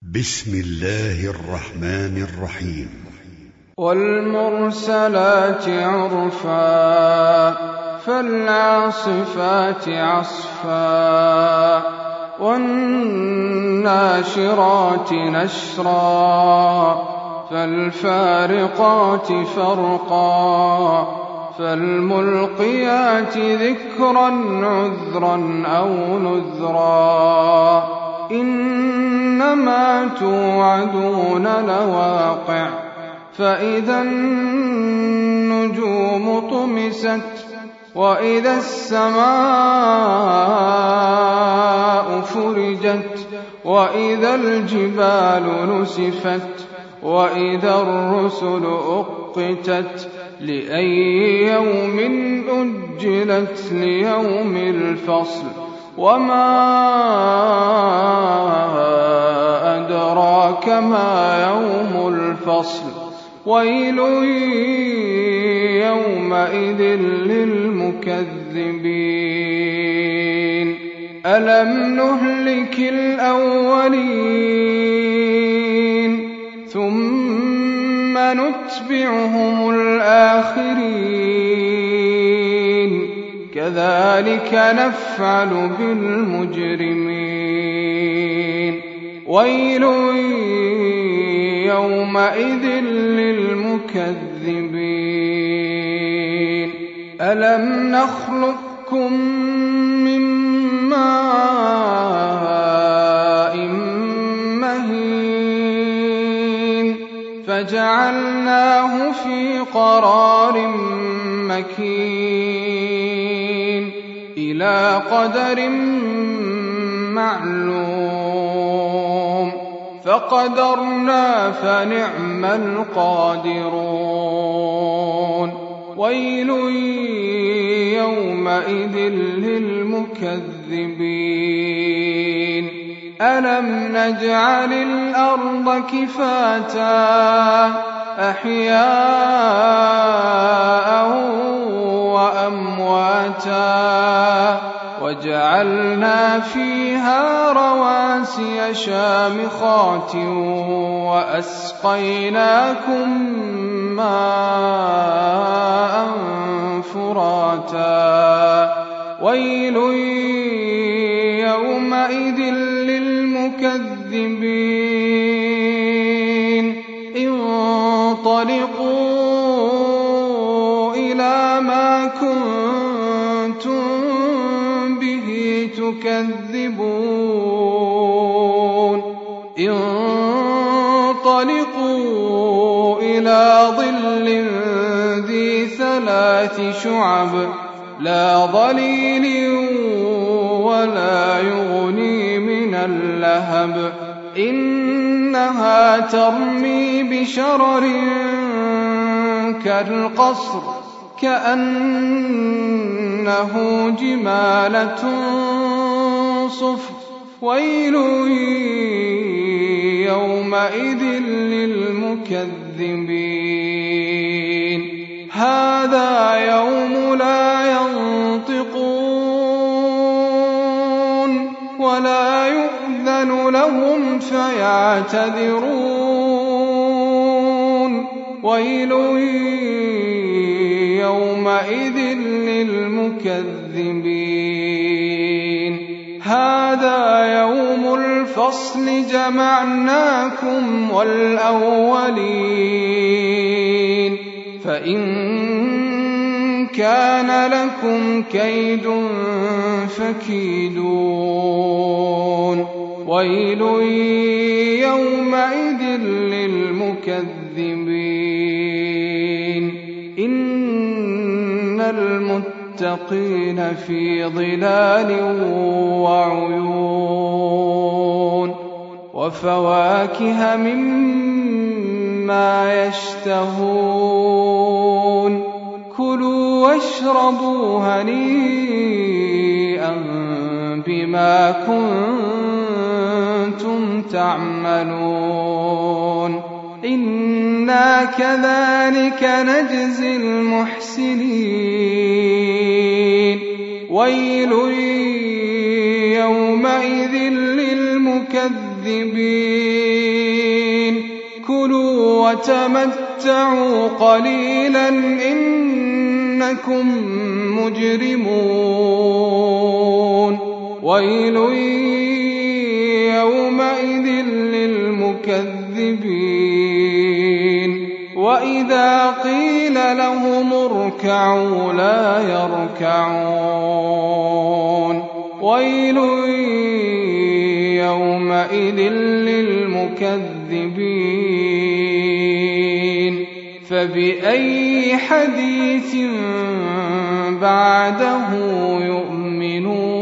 بسم الله الرحمن الرحيم. والمرسلات عرفا فالعاصفات عصفا والناشرات نشرا فالفارقات فرقا فالملقيات ذكرا عذرا أو نذرا إنما توعدون لواقع فإذا النجوم طمست وإذا السماء فرجت وإذا الجبال نسفت وإذا الرسل أقتت لأي يوم أجلت ليوم الفصل وما أدراك ما يوم الفصل ويل يومئذ للمكذبين ألم نهلك الأولين ثم نتبعهم الآخرين كذلك نفعل بالمجرمين ويل يومئذ للمكذبين ألم نخلقكم من ماء مهين فجعلناه في قرار مكين إلى قدر معلوم فقدرنا فنعم القادرون ويل يومئذ للمكذبين ألم نجعل الأرض كفاتا أحياء وأمواتا وجعلنا فيها رواسي شامخات وأسقيناكم ماء فراتا ويل يومئذ للمكذبين انطلقوا إلى ما كنتم به تكذبون انطلقوا إلى ظل ذي 3 شعب لا ظليل ولا يغني من اللهب إنها ترمي بشرر كالقصر كأنه جمالة صفر ويل يومئذ للمكذبين هذا يوم لا ينطقون ولا يؤذن لهم فيعتذرون ويل يومئذ للمكذبين هذا يوم الفصل جمعناكم والأولين فإن كان لكم كيد فكيدون ويل يومئذ للمكذبين إن المتقين في ظلال وعيون وفواكه مما يشتهون كلوا واشربوا هنيئا بما كنتم تعملون إنا كذلك نجزي المحسنين ويل يومئذ للمكذبين وتمتعوا قليلا إنكم مجرمون ويل يومئذ للمكذبين وإذا قيل لهم اركعوا لا يركعون ويل يومئذ للمكذبين فبأي حديث بعده يؤمنون